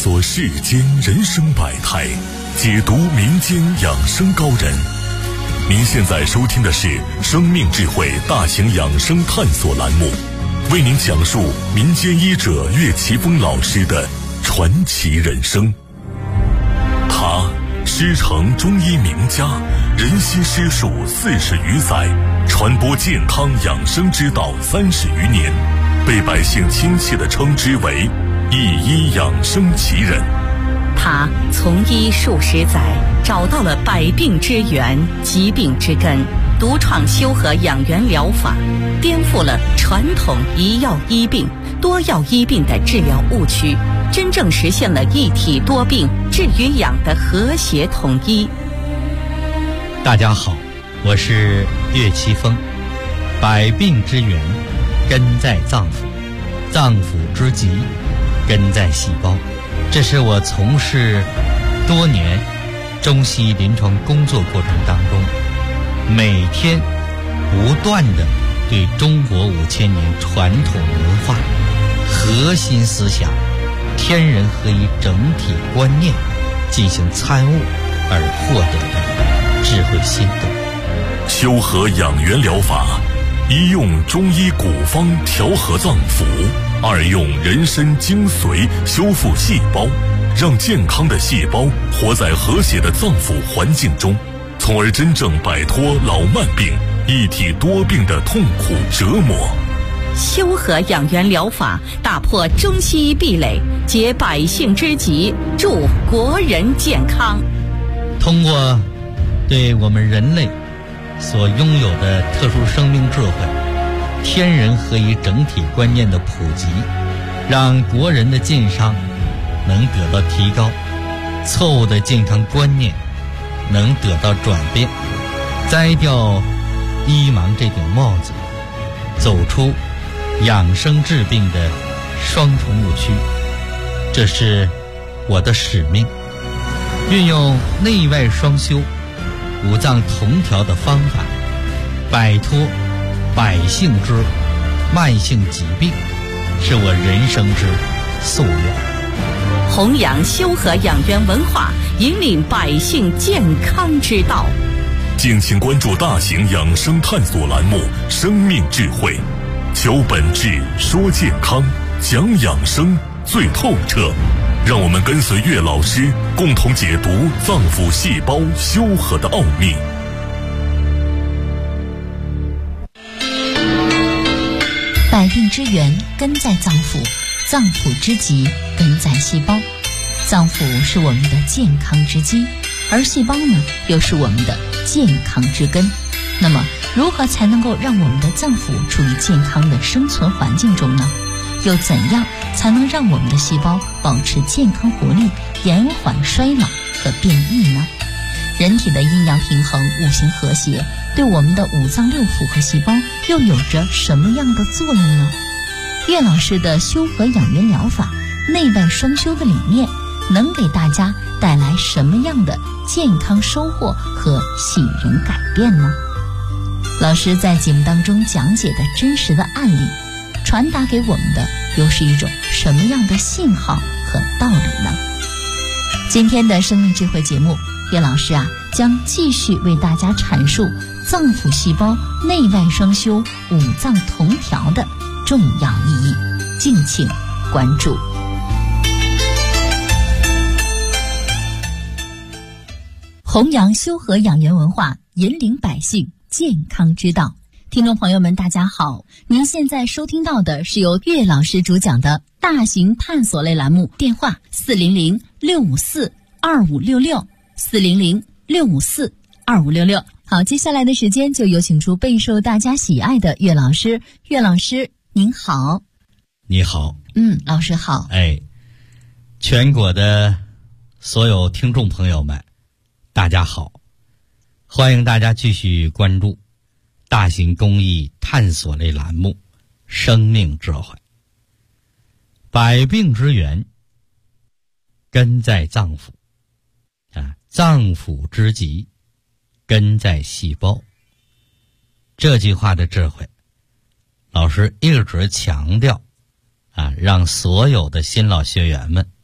索世间人生百态，解读民间养生高人。您现在收听的是生命智慧大型养生探索栏目，为您讲述民间医者岳奇峰老师的传奇人生。他师承中医名家，人悉师术40余载，传播健康养生之道30余年，被百姓亲切地称之为一医养生奇人。 他从医数十载，找到了百病之源、疾病之根，独创修和养元疗法，颠覆了传统一药医病、多药医病的治疗误区，真正实现了一体多病治与养的和谐统一。 大家好，我是岳奇峰。百病之源根在脏腑，脏腑之疾根在细胞。这是我从事多年中西医临床工作过程当中，每天不断地对中国5000年传统文化核心思想天人合一整体观念进行参悟而获得的智慧心得。 修和养元疗法，一用中医古方调和脏腑，二用人参精髓修复细胞，让健康的细胞活在和谐的脏腑环境中，从而真正摆脱老慢病、一体多病的痛苦折磨。 修和养元疗法打破中西医壁垒，解百姓之急，助国人健康。 通过对我们人类所拥有的特殊生命智慧、天人合一整体观念的普及，让国人的健康能得到提高，错误的健康观念能得到转变，摘掉医盲这顶帽子，走出养生治病的双重误区。这是我的使命，运用内外双修、五脏同调的方法，摆脱百姓之慢性疾病，是我人生之夙愿。 弘扬修和养元文化，引领百姓健康之道。 敬请关注大型养生探索栏目《生命智慧》，求本质，说健康，讲养生最透彻。让我们跟随岳老师，共同解读脏腑细胞修和的奥秘。 百病之源根在脏腑，脏腑之疾根在细胞。脏腑是我们的健康之基，而细胞呢，又是我们的健康之根。那么，如何才能够让我们的脏腑处于健康的生存环境中呢？又怎样才能让我们的细胞保持健康活力，延缓衰老和变异呢？人体的阴阳平衡、五行和谐，对我们的五脏六腑和细胞又有着什么样的作用呢？岳老师的修和养元疗法内外双修的理念，能给大家带来什么样的健康收获和喜人改变呢？老师在节目当中讲解的真实的案例，传达给我们的又是一种什么样的信号和道理呢？今天的生命智慧节目，岳老师将继续为大家阐述脏腑细胞内外双修、五脏同调的重要意义，敬请关注。弘扬修和养元文化，引领百姓健康之道。听众朋友们，大家好，您现在收听到的是由岳老师主讲的大型探索类栏目，电话400-654-2566，400-654-2566。好，接下来的时间就有请出备受大家喜爱的岳老师。岳老师您好。 你好。 老师好。 全国的所有听众朋友们大家好，欢迎大家继续关注大型公益探索类栏目《生命智慧》。百病之源根在脏腑，脏腑之疾根在细胞。这句话的智慧，老师一直强调让所有的新老学员们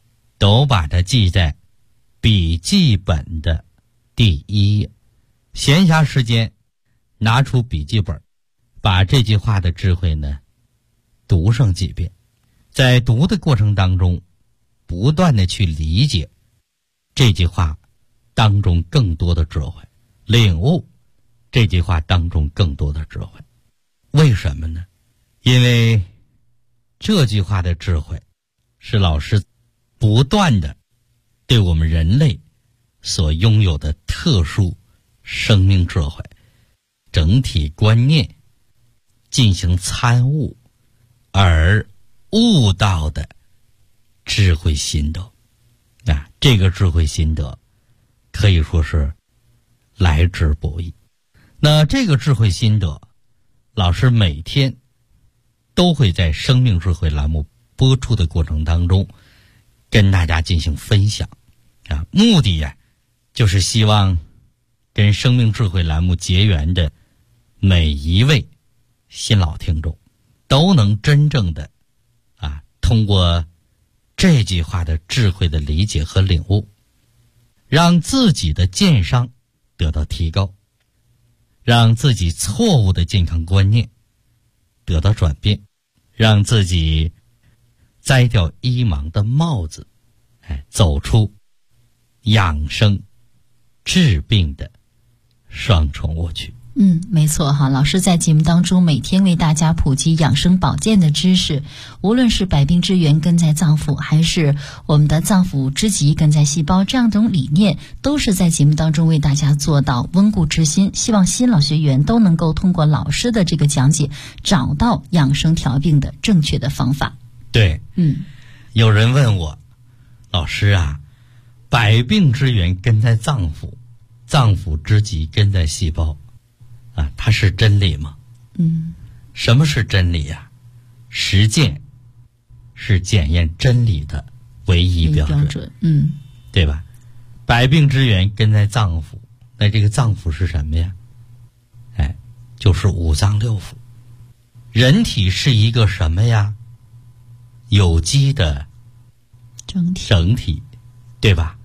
都把它记在笔记本的第1页。闲暇时间拿出笔记本，把这句话的智慧呢读上几遍，在读的过程当中不断的去理解这句话当中更多的智慧，领悟这句话当中更多的智慧。为什么呢？因为这句话的智慧是老师不断的对我们人类所拥有的特殊生命智慧整体观念进行参悟而悟到的智慧心得。这个智慧心得可以说是来之不易。那这个智慧心得，老师每天都会在生命智慧栏目播出的过程当中跟大家进行分享目的就是希望跟生命智慧栏目结缘的每一位新老听众都能真正的通过这句话的智慧的理解和领悟，让自己的健商得到提高，让自己错误的健康观念得到转变，让自己摘掉医盲的帽子，走出养生治病的双重误区。 没错哈，老师在节目当中每天为大家普及养生保健的知识，无论是百病之源根在脏腑，还是我们的脏腑之极根在细胞，这样一种理念都是在节目当中为大家做到温故知新，希望新老学员都能够通过老师的这个讲解找到养生调病的正确的方法。 对，有人问我，老师百病之源根在脏腑，脏腑之极根在细胞它是真理吗？什么是真理实践是检验真理的唯一标准。对吧？百病之源根在脏腑，那这个脏腑是什么呀？就是五脏六腑。人体是一个什么呀？有机的整体，对吧？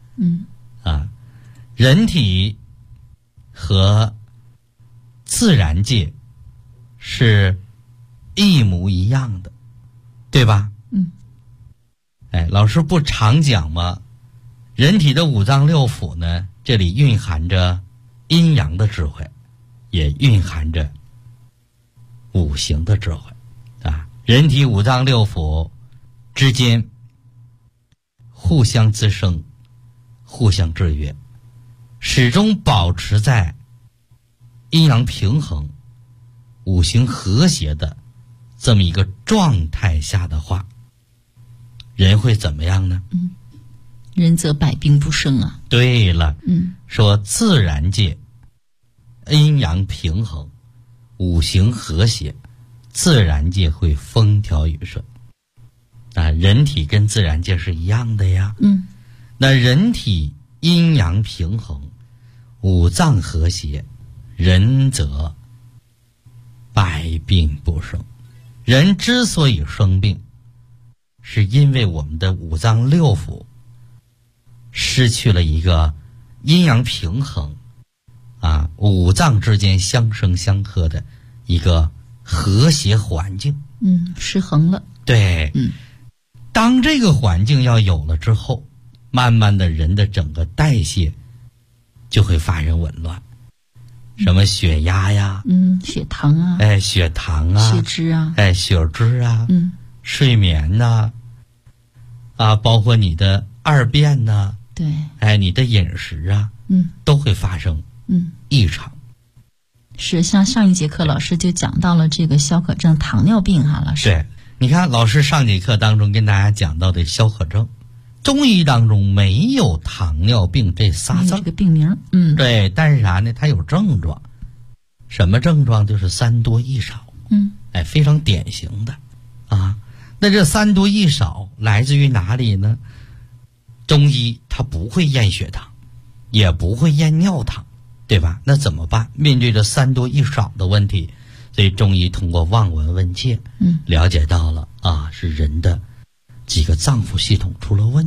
人体和自然界是一模一样的，对吧？老师不常讲吗？人体的五脏六腑呢，这里蕴含着阴阳的智慧，也蕴含着五行的智慧人体五脏六腑之间互相滋生，互相制约，始终保持在阴阳平衡、五行和谐的这么一个状态下的话，人会怎么样呢？ 人则百病不生啊。 对了，说自然界阴阳平衡、五行和谐，自然界会风调雨顺人体跟自然界是一样的呀。那人体阴阳平衡、五脏和谐，人则百病不生。人之所以生病，是因为我们的五脏六腑失去了一个阴阳平衡五脏之间相生相克的一个和谐环境。 失衡了。 对，当这个环境要有了之后，慢慢的人的整个代谢就会发生紊乱，什么血压呀， 血糖啊， 血糖啊， 血脂啊， 血脂啊，睡眠呐，包括你的二便呐， 对， 你的饮食啊，都会发生异常。 是，像上一节课老师就讲到了这个消渴症、糖尿病老师。 对，你看老师上节课当中跟大家讲到的消渴症，中医当中没有糖尿病这仨字， 这个病名。 对，但是啥呢？它有症状，什么症状？就是三多一少。非常典型的那这三多一少来自于哪里呢？中医它不会验血糖，也不会验尿糖，对吧？那怎么办？面对着三多一少的问题，所以中医通过望闻问切，了解到了是人的几个脏腑系统出了问题。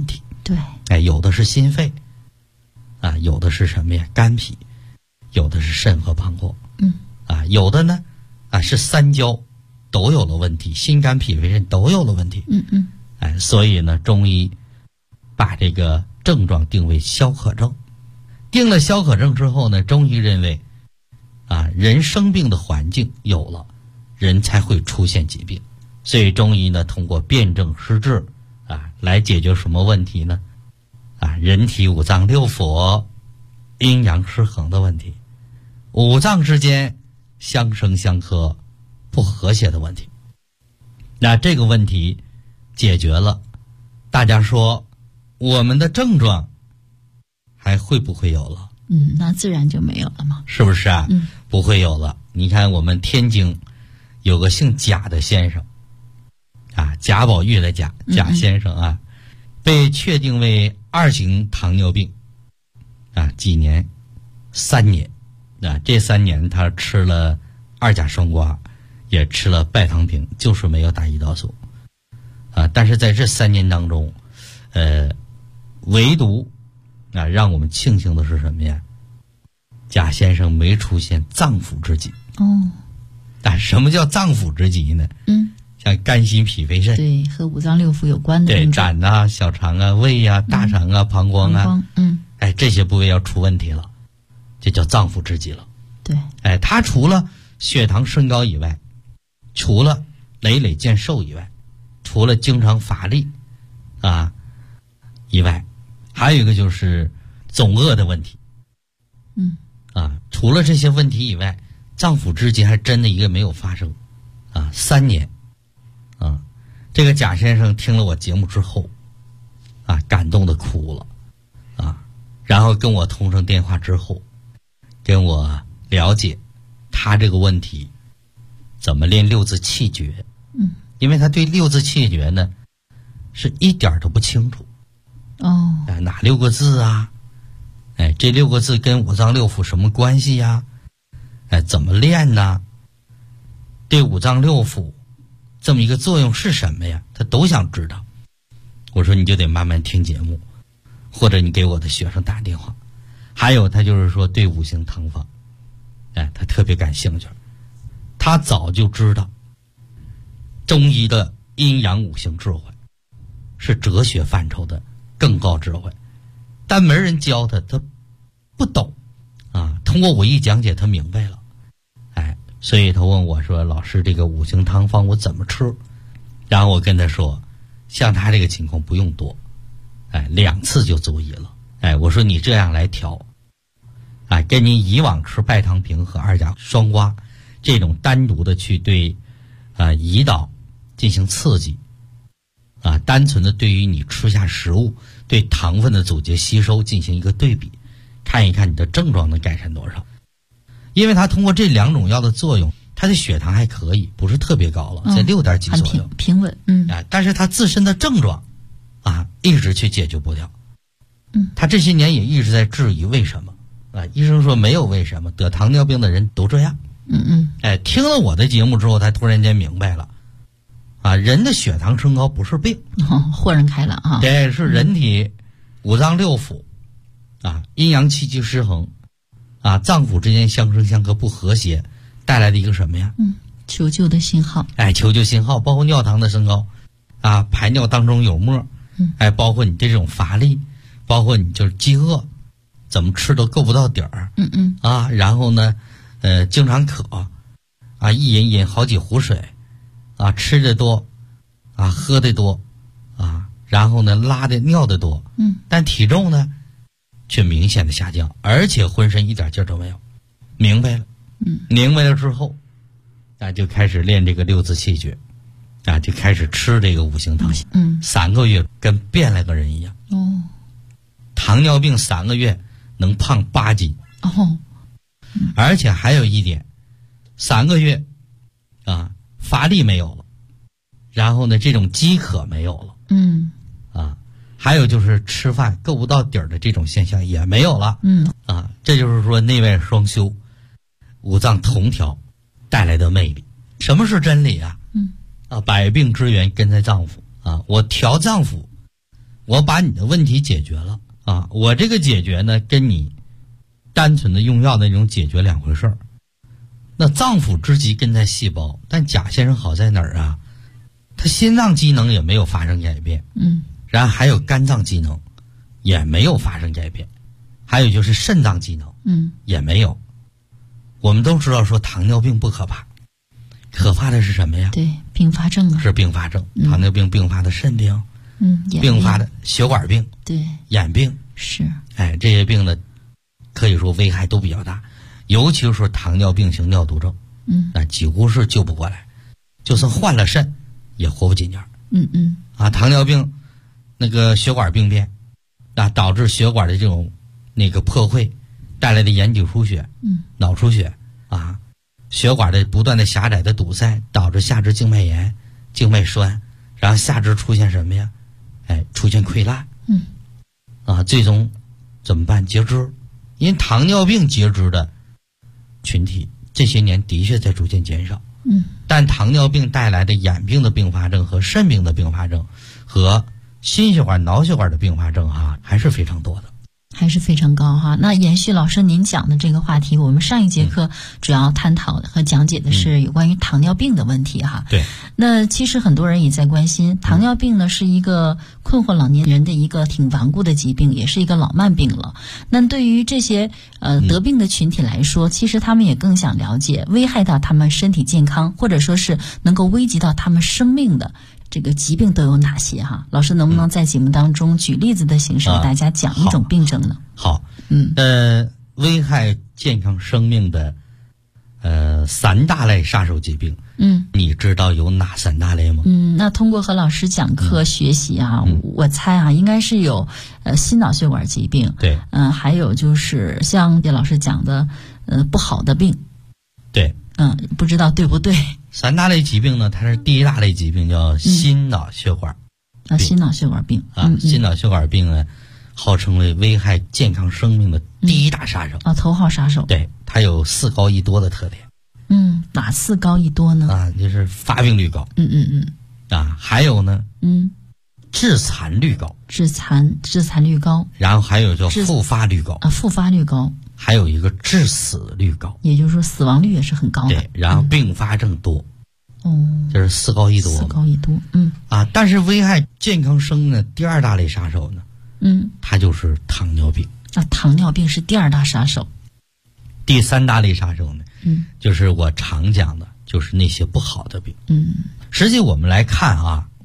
对， 哎，有的是心肺，啊，有的是什么呀？肝脾，有的是肾和膀胱，啊，有的呢，啊是三焦都有了问题，心肝脾肺肾都有了问题，哎，所以呢，中医把这个症状定为消渴症。定了消渴症之后呢，中医认为，啊，人生病的环境有了，人才会出现疾病。所以中医呢，通过辨证施治，啊，来解决什么问题呢？啊，人体五脏六腑阴阳失衡的问题，五脏之间相生相克不和谐的问题。那这个问题解决了，大家说我们的症状还会不会有了？ 那自然就没有了嘛， 是不是啊？不会有了。你看我们天津有个姓贾的先生，啊，贾宝玉的贾先生啊，被确定为2型糖尿病，啊，几年？3年，啊，这3年他吃了2甲双胍，也吃了拜糖平，就是没有打胰岛素，啊，但是在这3年当中，唯独啊，让我们庆幸的是什么呀？贾先生没出现脏腑之疾。啊，什么叫脏腑之疾呢？像肝心脾肺肾， 对，和五脏六腑有关的， 对，胆啊、小肠啊、胃啊、大肠啊、膀胱啊，哎，这些部位要出问题了，这叫脏腑之疾了。 对， 哎，他除了血糖升高以外，除了累累见瘦以外，除了经常乏力啊以外，还有一个就是总饿的问题。啊，除了这些问题以外，脏腑之疾还真的一个没有发生。啊，3年。啊，这个贾先生听了我节目之后，啊，感动的哭了，啊，然后跟我通上电话之后，跟我了解他这个问题怎么练六字气诀。因为他对六字气诀呢是一点都不清楚。哪6个字啊？哎，这6个字跟五脏六腑什么关系呀？哎，怎么练呢？对五脏六腑这么一个作用是什么呀？他都想知道。我说你就得慢慢听节目，或者你给我的学生打电话。还有他就是说对五行汤方，哎，他特别感兴趣。他早就知道中医的阴阳五行智慧是哲学范畴的更高智慧，但没人教他，他不懂啊。通过我一讲解，他明白了。哎，所以他问我说：“老师，这个五行汤方我怎么吃？”然后我跟他说：“像他这个情况不用多，哎，2次就足矣了。哎，我说你这样来调，哎，跟你以往吃拜糖平和2甲双胍这种单独的去对胰岛进行刺激，啊，单纯的对于你吃下食物对糖分的阻截吸收进行一个对比，看一看你的症状能改善多少。因为它通过这2种药的作用，它的血糖还可以，不是特别高了，在6点几左右， 平稳。 但是它自身的症状啊一直去解决不了。他这些年也一直在质疑为什么啊？医生说没有为什么，得糖尿病的人都这样。哎，听了我的节目之后，他突然间明白了，啊，人的血糖升高不是病， 豁然开朗啊！ 对，是人体五脏六腑啊阴阳气机失衡，啊脏腑之间相生相克不和谐带来的一个什么呀？ 求救的信号。 哎，求救信号，包括尿糖的升高，啊排尿当中有沫，哎，包括你这种乏力，包括你就是饥饿，怎么吃都够不到底儿。啊，然后呢？经常渴，啊，一饮好几壶水，啊，吃的多，啊，喝的多，啊，然后呢，拉的尿的多，但体重呢，却明显的下降，而且浑身一点劲儿都没有。明白了，明白了之后，啊，就开始练这个6字气诀，啊，就开始吃这个五行汤，3个月跟变了个人一样。糖尿病3个月能胖8斤。而且还有一点，3个月，啊，乏力没有了，然后呢，这种饥渴没有了，啊，还有就是吃饭够不到底儿的这种现象也没有了，啊，这就是说内外双修，五脏同调带来的魅力。什么是真理啊？啊，百病之源根在脏腑啊，我调脏腑， 我把你的问题解决了啊，我这个解决呢，跟你单纯的用药的那种解决两回事儿。那脏腑之疾根在细胞，但贾先生好在哪儿啊？他心脏机能也没有发生改变，然后还有肝脏机能也没有发生改变，还有就是肾脏机能，也没有。我们都知道说糖尿病不可怕，可怕的是什么呀？ 对，并发症啊， 是并发症，糖尿病并发的肾病，并发的血管病， 对， 眼病是， 哎，这些病呢，可以说危害都比较大，尤其是糖尿病型尿毒症，那几乎是救不过来，就算换了肾，也活不几年。糖尿病那个血管病变，导致血管的这种那个破溃，带来的眼底出血，脑出血啊，血管的不断的狭窄的堵塞，导致下肢静脉炎、静脉栓，然后下肢出现什么呀？哎，出现溃烂，最终怎么办？截肢。因为糖尿病截肢的群体这些年的确在逐渐减少，但糖尿病带来的眼病的并发症和肾病的并发症和心血管、脑血管的并发症还是非常多的。 还是非常高哈。那延续老师您讲的这个话题，我们上一节课主要探讨和讲解的是有关于糖尿病的问题哈。 对。 那其实很多人也在关心，糖尿病呢是一个困惑老年人的一个挺顽固的疾病，也是一个老慢病了。那对于这些得病的群体来说，其实他们也更想了解危害到他们身体健康，或者说是能够危及到他们生命的这个疾病都有哪些哈？老师能不能在节目当中举例子的形式给大家讲一种病症呢？ 好，危害健康生命的3大类杀手疾病，你知道有哪3大类吗？ 那通过和老师讲课学习我猜应该是有心脑血管疾病， 对， 还有就是像叶老师讲的不好的病， 对， 不知道对不对 ？3大类疾病呢，它是第一大类疾病叫心脑血管心脑血管病心脑血管病呢，号称为危害健康生命的第一大杀手头号杀手。 对，它有4高1多的特点。 哪4高1多呢？ 就是发病率高。还有呢，致残率高。致残率高。 然后还有叫复发率高。 复发率高。 还有一个致死率高， 也就是说死亡率也是很高的。 对，然后并发症多。这是4高1多。 4高1多。 但是危害健康生命的第2大类杀手呢，它就是糖尿病。 糖尿病是第2大杀手。 第3大类杀手呢，就是我常讲的，就是那些不好的病。实际我们来看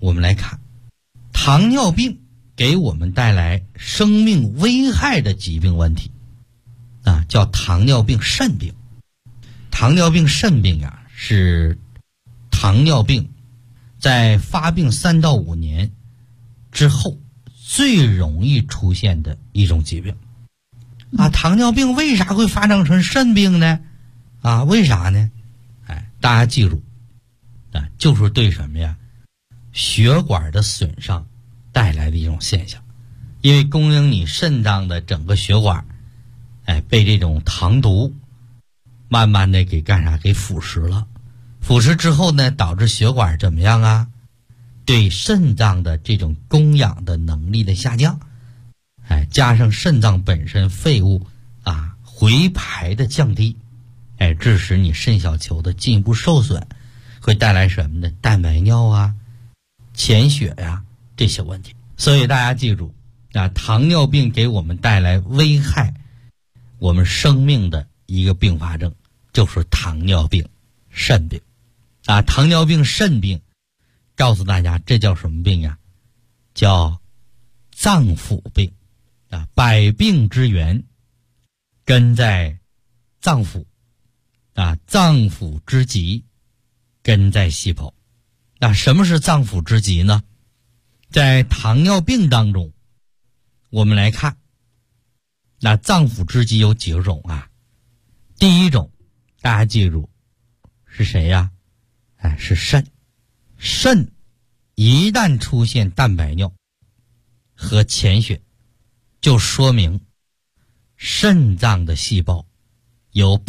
糖尿病给我们带来生命危害的疾病问题叫糖尿病肾病。糖尿病肾病是糖尿病在发病3到5年之后最容易出现的一种疾病。糖尿病为啥会发展成肾病呢？为啥呢？大家记住就是对什么呀？血管的损伤带来的一种现象。因为供应你肾脏的整个血管被这种糖毒慢慢的给干啥？给腐蚀了。腐蚀之后呢，导致血管怎么样对肾脏的这种供氧的能力的下降，加上肾脏本身废物回排的降低，致使你肾小球的进一步受损，会带来什么呢？蛋白尿潜血这些问题。所以大家记住糖尿病给我们带来危害我们生命的一个并发症就是糖尿病肾病。糖尿病肾病告诉大家这叫什么病叫脏腑病。百病之源根在脏腑脏腑之疾根在细胞。什么是脏腑之疾呢？在糖尿病当中我们来看脏腑之疾有几种第一种大家记住是谁呀？是肾。肾一旦出现蛋白尿和潜血，就说明肾脏的细胞有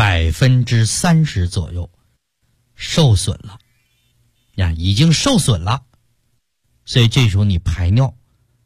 30%左右受损了已经受损了。所以这时候你排尿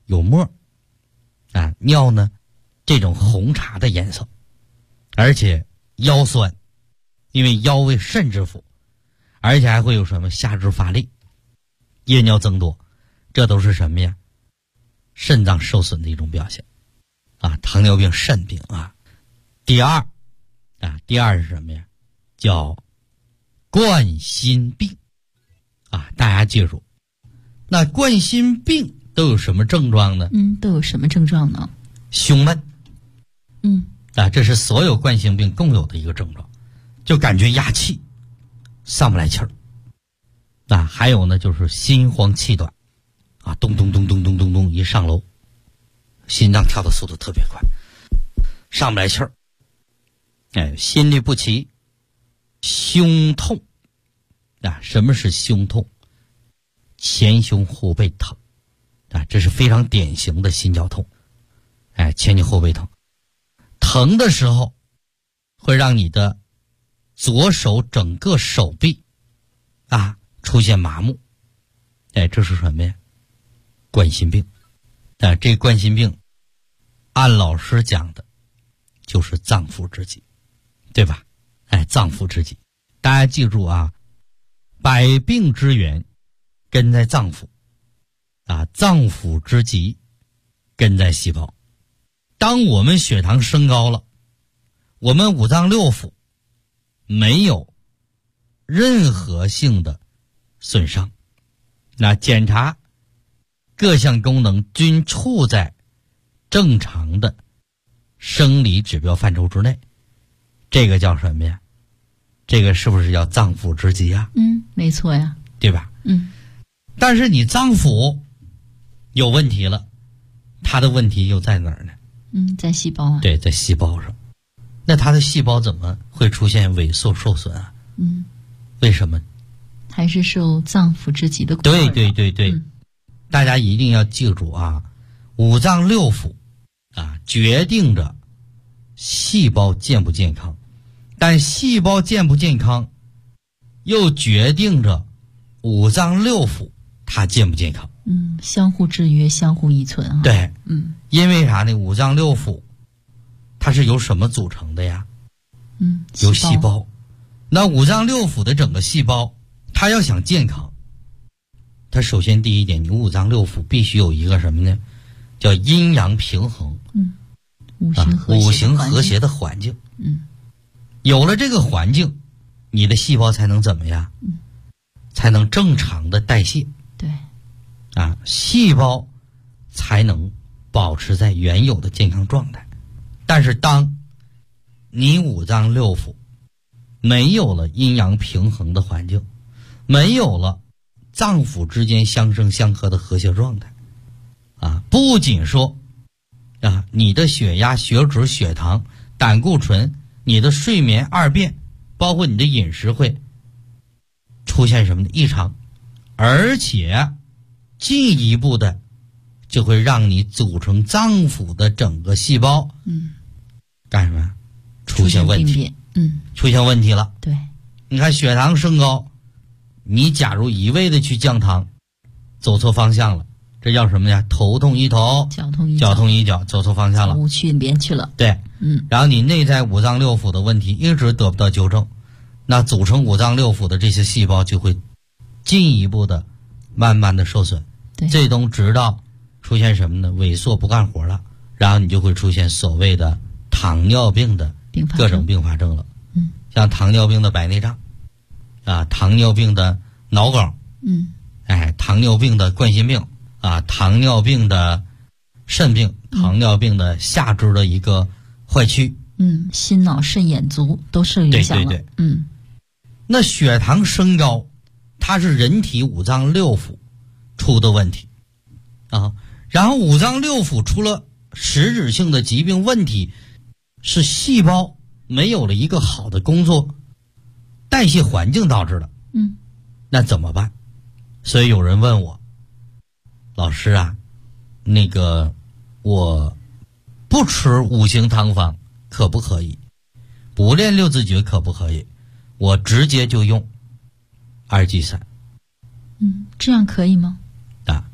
有沫啊，尿呢这种红茶的颜色，而且腰酸，因为腰为肾之府，而且还会有什么下肢乏力、夜尿增多，这都是什么呀？肾脏受损的一种表现啊，糖尿病、肾病啊。第二是什么呀？叫冠心病啊，大家记住，那冠心病都有什么症状呢？ 都有什么症状呢？ 胸闷。这是所有冠心病共有的一个症状，就感觉压气，上不来气儿。还有呢，就是心慌气短啊，咚咚咚咚咚咚咚，一上楼，心脏跳的速度特别快，上不来气儿。心律不齐，胸痛什么是胸痛？前胸后背疼这是非常典型的心绞痛。前胸后背疼，疼的时候会让你的左手整个手臂出现麻木。这是什么呀？冠心病。这冠心病按老师讲的就是脏腑之疾，对吧？脏腑之疾，大家记住百病之源根在脏腑脏腑之疾根在细胞。当我们血糖升高了，我们五脏六腑没有任何性的损伤，那检查各项功能均处在正常的生理指标范畴之内，这个叫什么呀？这个是不是叫脏腑之疾啊？ 没错呀， 对吧？但是你脏腑有问题了，它的问题又在哪儿呢？ 在细胞对，在细胞上。那它的细胞怎么会出现萎缩受损啊？为什么？ 还是受脏腑之疾的困扰。 对，大家一定要记住五脏六腑决定着细胞健不健康，但细胞健不健康又决定着五脏六腑它健不健康。 相互制约，相互依存对，因为啥呢？五脏六腑它是由什么组成的呀？由细胞。那五脏六腑的整个细胞它要想健康，它首先第一点，你五脏六腑必须有一个什么呢？叫阴阳平衡， 五行和谐的环境。有了这个环境，你的细胞才能怎么样？才能正常的代谢。 对， 细胞才能保持在原有的健康状态。但是当你五脏六腑没有了阴阳平衡的环境，没有了脏腑之间相生相克的和谐状态不仅说你的血压、血脂、血糖、胆固醇，你的睡眠二便，包括你的饮食会出现什么的异常，而且进一步的就会让你组成脏腑的整个细胞干什么？出现问题。出现问题了。 对， 你看血糖升高，你假如一味的去降糖，走错方向了，这叫什么呀？头痛医头，脚痛医脚，走错方向了， 无去连去了。 对，然后你内在五脏六腑的问题一直得不到纠正，那组成五脏六腑的这些细胞就会进一步的慢慢的受损。 对， 最终直到出现什么呢？萎缩不干活了，然后你就会出现所谓的糖尿病的各种并发症了。像糖尿病的白内障糖尿病的脑梗糖尿病的冠心病糖尿病的肾病，糖尿病的下肢的一个坏区心脑肾眼足都受影响了。 对，那血糖升高它是人体五脏六腑出的问题然后五脏六腑出了实质性的疾病问题，是细胞没有了一个好的工作代谢环境导致的。那怎么办？所以有人问我，老师那个我不吃五行汤方可不可以？不练六字诀可不可以？我直接就用2G3。 这样可以吗？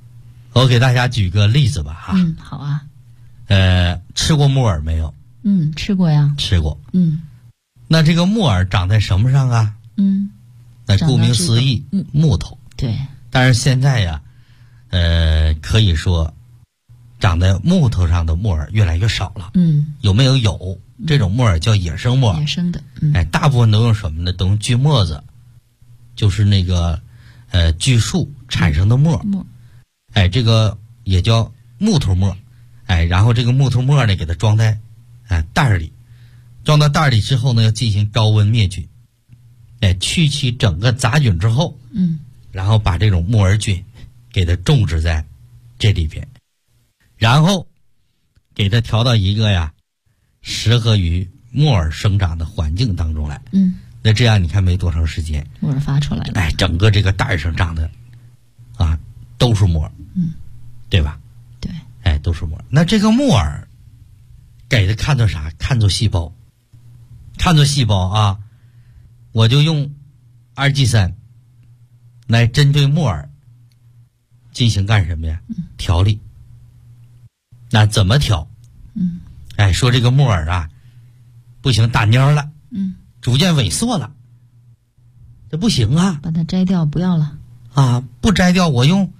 我给大家举个例子吧哈。 好啊。 吃过木耳没有？ 吃过呀。 吃过。那这个木耳长在什么上啊？那顾名思义，木头。 对。 但是现在呀，可以说，长在木头上的木耳越来越少了。有没有？有。这种木耳叫野生木耳。 野生的。 大部分都用什么呢？都用锯末子，就是那个锯树产生的末。这个也叫木头末。然后这个木头末呢，给它装在袋里，装到袋里之后呢，要进行高温灭菌，去其整个杂菌之后，然后把这种木耳菌给它种植在这里边，然后给它调到一个适合于木耳生长的环境当中来。那这样你看没多长时间， 木耳发出来了。 整个这个袋上长的都是木耳，对吧？ 对。 都是木耳。那这个木耳给它看作啥？看作细胞，看作细胞啊！我就用2G3来针对木耳进行干什么呀？调理。那怎么调？说这个木耳不行，打蔫了，逐渐萎缩了，这不行啊！ 把它摘掉，不要了不摘掉，我用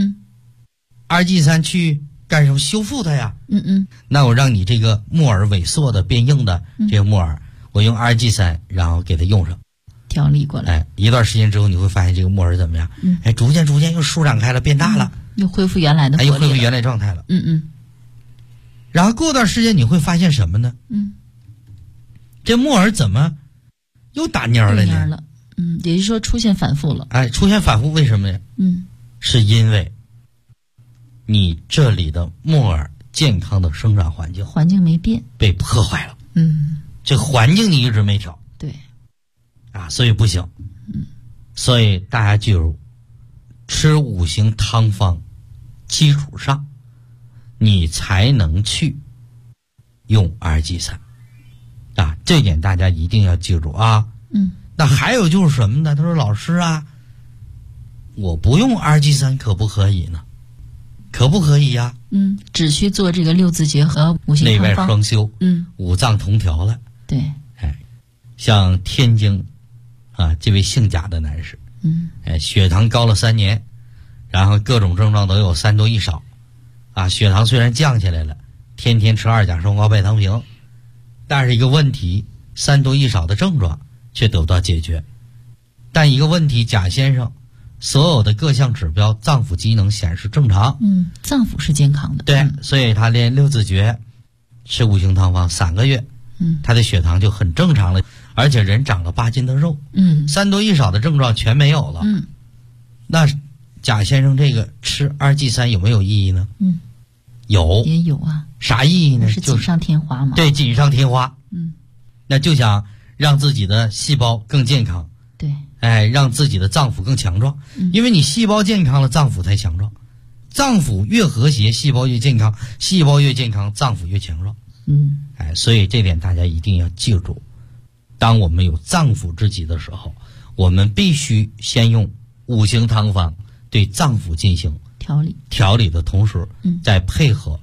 2G3去干什么？修复它呀。那我让你这个木耳萎缩的变硬的这个木耳，我用2G3，然后给它用上， 调理过来。 一段时间之后，你会发现这个木耳怎么样？逐渐又舒展开了，变大了， 又恢复原来的活力了， 又恢复原来状态了。然后过段时间你会发现什么呢？这木耳怎么又打蔫了呢？ 也就是说出现反复了。 出现反复为什么呀？是因为你这里的木耳健康的生长环境没变， 被破坏了。这环境你一直没调。 对。 所以不行。所以大家记住，吃五行汤方基础上，你才能去用2G3。这点大家一定要记住啊。那还有就是什么呢？他说老师我不用2G3可不可以呢？可不可以呀？ 只需做这个6字诀和五行汤方， 内外双修，五脏同调了。 对。 像天津这位姓贾的男士，血糖高了3年，然后各种症状都有3多1少，血糖虽然降下来了，天天吃2甲双胍拜糖平，但是一个问题，3多1少的症状却得不到解决。但一个问题，贾先生所有的各项指标脏腑机能显示正常， 脏腑是健康的。 对，所以他练6字诀，吃五行汤方3个月，他的血糖就很正常了，而且人长了8斤的肉，3多1少的症状全没有了。那贾先生这个吃2G3有没有意义呢？有， 也有啊。 啥意义呢？ 是锦上添花嘛。 对，锦上添花。那就想让自己的细胞更健康。 对。 让自己的脏腑更强壮，因为你细胞健康了，脏腑才强壮。脏腑越和谐，细胞越健康；细胞越健康，脏腑越强壮。所以这点大家一定要记住。当我们有脏腑之疾的时候，我们必须先用五行汤方对脏腑进行调理的同时，再配合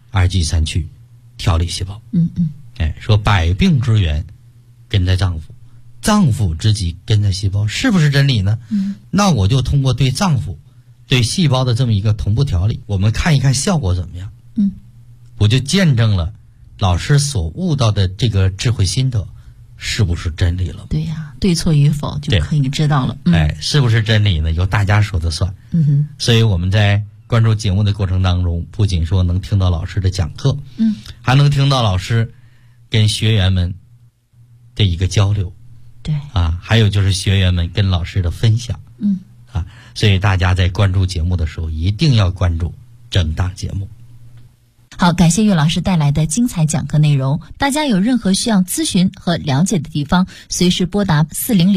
2G3去调理细胞。说百病之源根在脏腑，脏腑之疾根在细胞，是不是真理呢？那我就通过对脏腑、对细胞的这么一个同步调理，我们看一看效果怎么样。我就见证了老师所悟到的这个智慧心得是不是真理了？ 对呀，对错与否就可以知道了。 是不是真理呢？由大家说的算。所以我们在关注节目的过程当中，不仅说能听到老师的讲课，还能听到老师跟学员们的一个交流。 对。 还有就是学员们跟老师的分享。所以大家在关注节目的时候，一定要关注整档节目。 好，感谢岳老师带来的精彩讲课内容。大家有任何需要咨询和了解的地方，随时拨打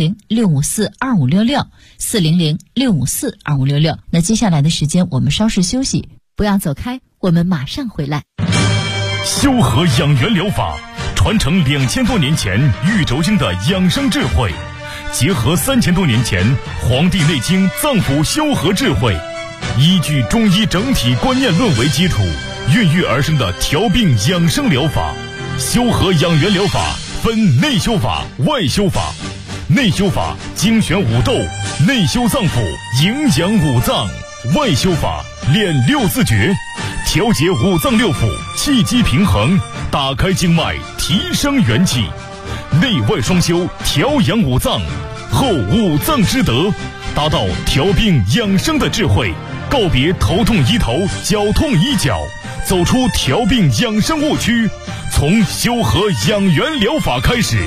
400-654-2566，400-654-2566。那接下来的时间我们稍事休息，不要走开，我们马上回来。 修和养元疗法传承2000多年前玉轴经的养生智慧，结合3000多年前《黄帝内经》脏腑修和智慧， 依据中医整体观念论为基础，孕育而生的调病养生疗法。修和养元疗法分内修法、外修法。内修法精选五斗，内修脏腑，营养五脏；外修法练六字诀，调节五脏六腑，气机平衡，打开经脉，提升元气。内外双修，调养五脏，后五脏之德，达到调病养生的智慧，告别头痛医头、脚痛医脚，走出调病养生误区，从修和养元疗法开始。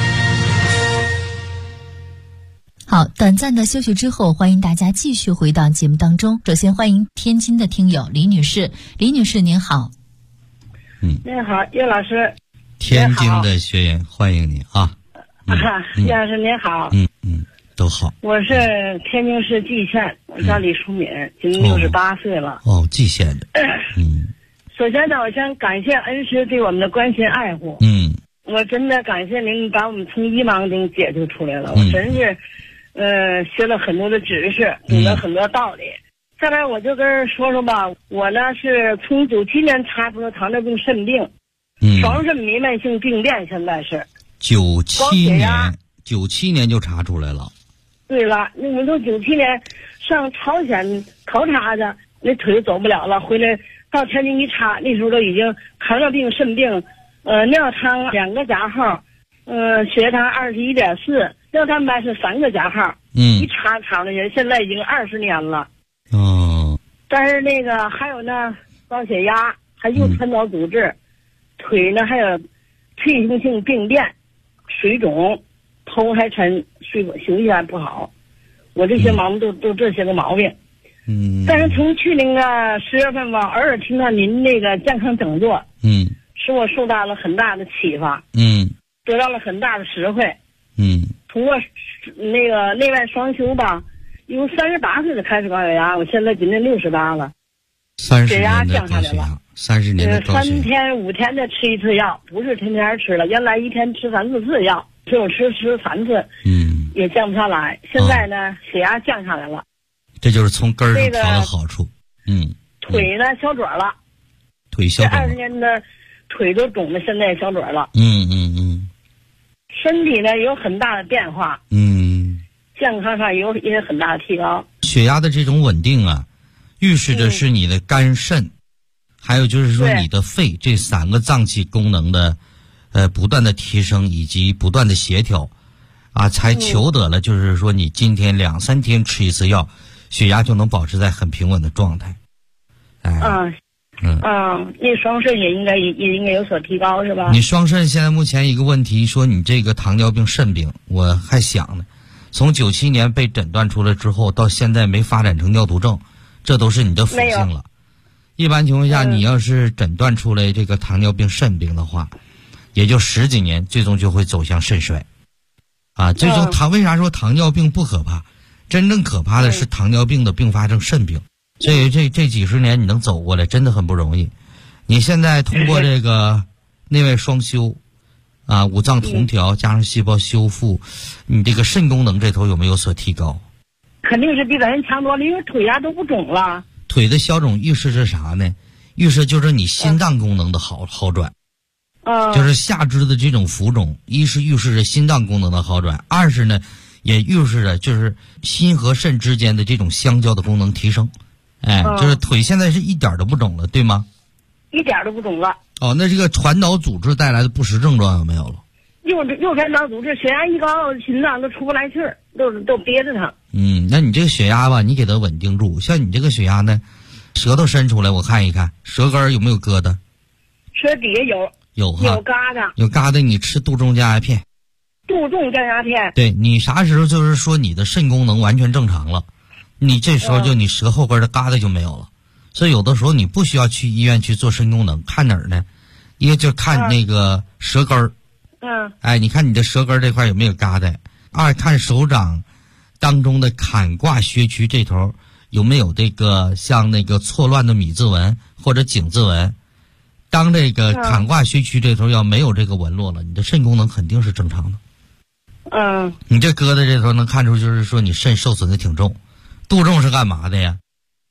好，短暂的休息之后，欢迎大家继续回到节目当中。首先欢迎天津的听友李女士，李女士您好。 您好，叶老师。 天津的学员欢迎你啊。 叶老师您好。 都好。 我是天津市蓟县，我叫李淑敏，今年68岁了。 蓟县的。 首先呢，我先感谢恩师对我们的关心爱护。我真的感谢您把我们从迷茫中解救出来了。我真是学了很多的知识，懂了很多道理。再来我就跟说说吧，我呢是从97年查出了糖尿病肾病，双肾弥漫性病变，现在是 97年就查出来了。 对了，我们都97年上朝鲜考察去，那腿走不了了，回来到天津一查，那时候都已经糖尿病、肾病，尿糖2个加号，血糖21.4，尿蛋白是3个加号。一查那些，现在已经20年了。但是那个还有呢，高血压，还有传导阻滞，腿呢还有退行性病变，水肿，头还沉，休息还不好。我这些毛病都这些个毛病。但是从去年10月份吧，偶尔听到您那个健康讲座，使我受到了很大的启发，得到了很大的实惠。通过那个内外双修吧，由38岁就开始高血压，我现在今年68了，30年的高血压，30年的高血压，3天5天的吃一次药，不是天天吃了，原来一天吃3、4次药，只有吃3次，也降不下来。现在呢，血压降下来了， 这就是从根儿上调的好处。 腿呢消肿了， 腿消肿了，这20 年的腿都肿的，现在也消肿了。身体呢有很大的变化，健康上也有很大的提高。 血压的这种稳定啊，预示着是你的肝肾，还有就是说你的肺这3个脏器功能的不断的提升以及不断的协调啊，才求得了就是说你今天2、3天吃一次药，血压就能保持在很平稳的状态。 那双肾也应该有所提高，是吧？ 你双肾现在目前一个问题，说你这个糖尿病肾病，我还想呢，从97年被诊断出来之后，到现在没发展成尿毒症，这都是你的福幸了。一般情况下，你要是诊断出来这个糖尿病肾病的话，也就10几年，最终就会走向肾衰。最终为啥说糖尿病不可怕？真正可怕的是糖尿病的并发症肾病。这几十年你能走过来，真的很不容易。你现在通过这个内外双修，五脏同调加上细胞修复，你这个肾功能这头有没有所提高？ 肯定是比咱人强多了，因为腿都不肿了。 腿的消肿预示着啥呢？预示就是你心脏功能的好转。就是下肢的这种浮肿，一是预示着心脏功能的好转，二是呢也预示着就是心和肾之间的这种相交的功能提升。就是腿现在是一点都不肿了，对吗？ 一点都不肿了。 那这个传导阻滞带来的不实症状有没有了？ 右传导阻滞，血压一高，心脏都出不来气儿，都憋着它。 那你这个血压吧，你给它稳定住。像你这个血压呢，舌头伸出来，我看一看，舌根有没有疙瘩？ 舌底下有疙瘩， 有疙瘩，你吃杜仲降压片。 杜仲降压片。对， 你啥时候就是说你的肾功能完全正常了？你这时候就你舌后边的疙瘩就没有了，所以有的时候你不需要去医院去做肾功能，看哪儿呢？一个就看那个舌根儿，你看你的舌根儿这块有没有疙瘩；二看手掌当中的坎胯穴区这头有没有这个像那个错乱的米字纹或者井字纹。当这个坎胯穴区这头要没有这个纹络了，你的肾功能肯定是正常的。你这疙瘩这头能看出就是说你肾受损的挺重。杜仲是干嘛的呀？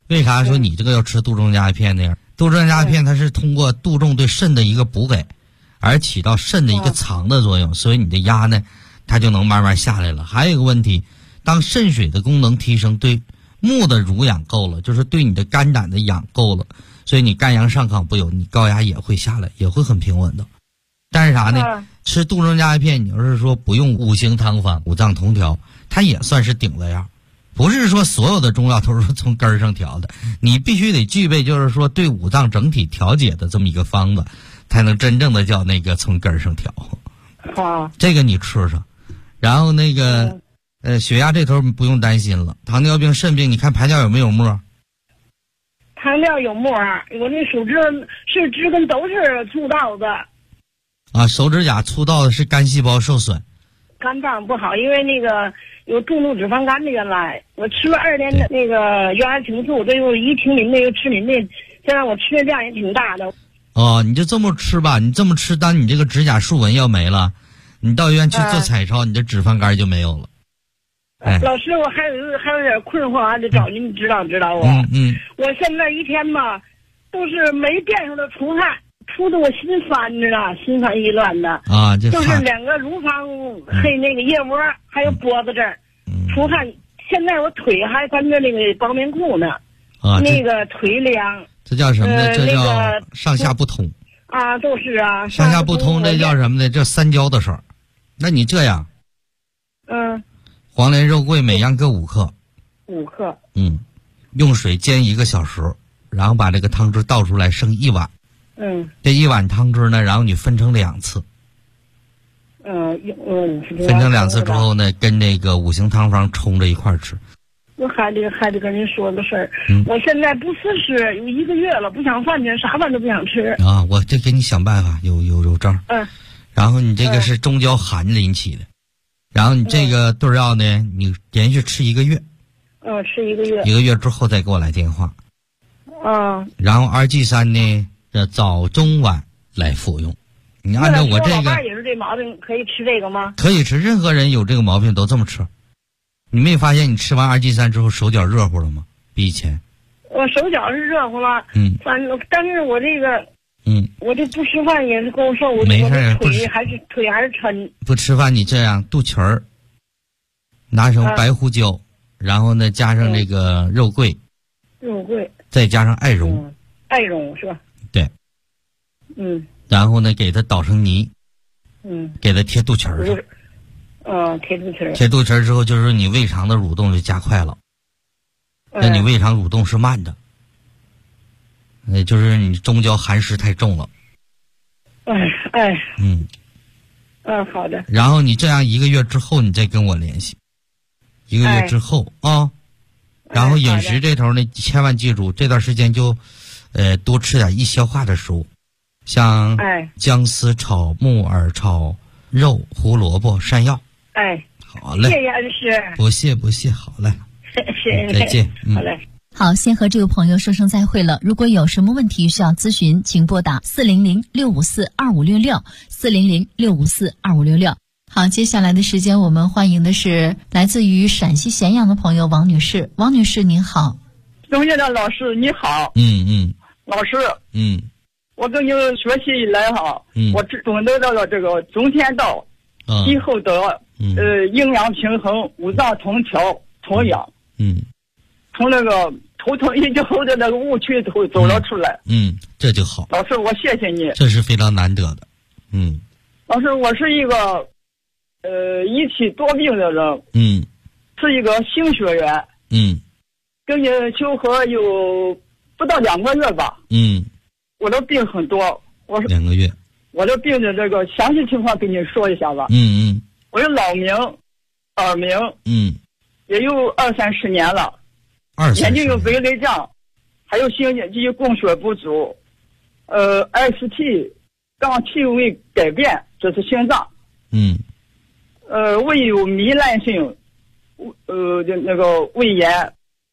为啥说你这个要吃杜仲佳片呢？杜仲佳片它是通过杜仲对肾的一个补给，而起到肾的一个藏的作用，所以你的压呢，它就能慢慢下来了。还有一个问题，当肾水的功能提升，对木的濡养够了，就是对你的肝胆的养够了，所以你肝阳上亢不有，你高压也会下来，也会很平稳的。但是啥呢？吃杜仲佳片，你要是说不用五行汤方、五脏同调，它也算是顶了样。不是说所有的中药都是从根儿上调的，你必须得具备就是说对五脏整体调节的这么一个方子，才能真正的叫那个从根儿上调。 好， 这个你吃上，然后那个血压这头不用担心了。糖尿病、肾病，你看排尿有没有沫？ 糖尿有沫，我这手指是指根都是粗糙的。 啊，手指甲粗糙的是肝细胞受损， 肝脏不好，因为那个有重度脂肪肝的，原来我吃了2年的那个原来挺素，这又一停您那个吃您那，现在我吃的量也挺大的。 哦，你就这么吃吧，你这么吃，当你这个指甲竖纹要没了，你到医院去做彩超，你这脂肪肝就没有了。哎， 老师，我还有点困惑，还得找您指导我。我现在一天吧，都是没变数的出汗。出的我心烦着呢，心烦意乱的啊， 就是2个乳房黑那个腋窝，还有脖子这儿出汗。现在我腿还穿着那个包棉裤呢，啊，那个腿凉。 这叫什么呢？这叫上下不通啊，就是啊， 上下不通，这叫什么呢？这三焦的事儿。那你这样，黄连、肉桂每样各5克，5克，用水煎1个小时，然后把这个汤汁倒出来，剩1碗。这1碗汤汁呢，然后你分成2次。分成2次之后呢，跟那个五行汤方冲着一块儿吃。 我还得跟您说个事儿，我现在不思食有1个月了，不想饭去，啥饭都不想吃。 啊，我这给你想办法，有招。然后你这个是中焦寒引起的，然后你这个对药呢，你连续吃1个月。 吃1个月。 1个月之后再给我来电话。然后2G3呢？早中晚来服用，你按照我这个。我爸也是这毛病，可以吃这个吗？ 可以吃，任何人有这个毛病都这么吃。你没发现你吃完2G3之后手脚热乎了吗？比以前。 我手脚是热乎了，但是我这个，我这不吃饭也是够受， 没事， 腿还是抻。 不吃饭你这样肚脐儿，拿上白胡椒，然后呢加上这个肉桂，再加上艾绒， 艾绒是吧？ 对，然后呢，给它捣成泥，给它贴肚脐儿上， 贴肚脐儿。 贴肚脐儿之后，就是你胃肠的蠕动就加快了，那你胃肠蠕动是慢的，就是你中焦寒湿太重了。 好的。 然后你这样1个月之后，你再跟我联系，1个月之后啊，然后饮食这头呢，千万记住，这段时间就。多吃点易消化的食物，像姜丝炒木耳炒肉、胡萝卜、山药。好嘞， 谢谢恩师。 不谢，好嘞， 谢谢， 再见。 好嘞。 好，先和这位朋友说声再会了。如果有什么问题需要咨询，请拨打400-654-2566 400-654-2566。好，接下来的时间我们欢迎的是来自于陕西咸阳的朋友王女士。王女士您好。 钟院长老师你好。老师，我跟你学习以来哈，我总得到了这个中天道，以后的营养平衡、五脏同调、同养，从那个头疼医脚后的那个误区都走了出来， 这就好。 老师，我谢谢你， 这是非常难得的， 老师，我是一个一体多病的人，是一个新学员，跟你求和有不到2个月吧，我的病很多，我是2 个月， 我的病的这个详细情况跟你说一下吧。我有老鸣、耳鸣，也有20-30年了，眼睛有微泪障，还有心肌供血不足，ST 杠体位改变，这是心脏，胃有糜烂性，那个胃炎，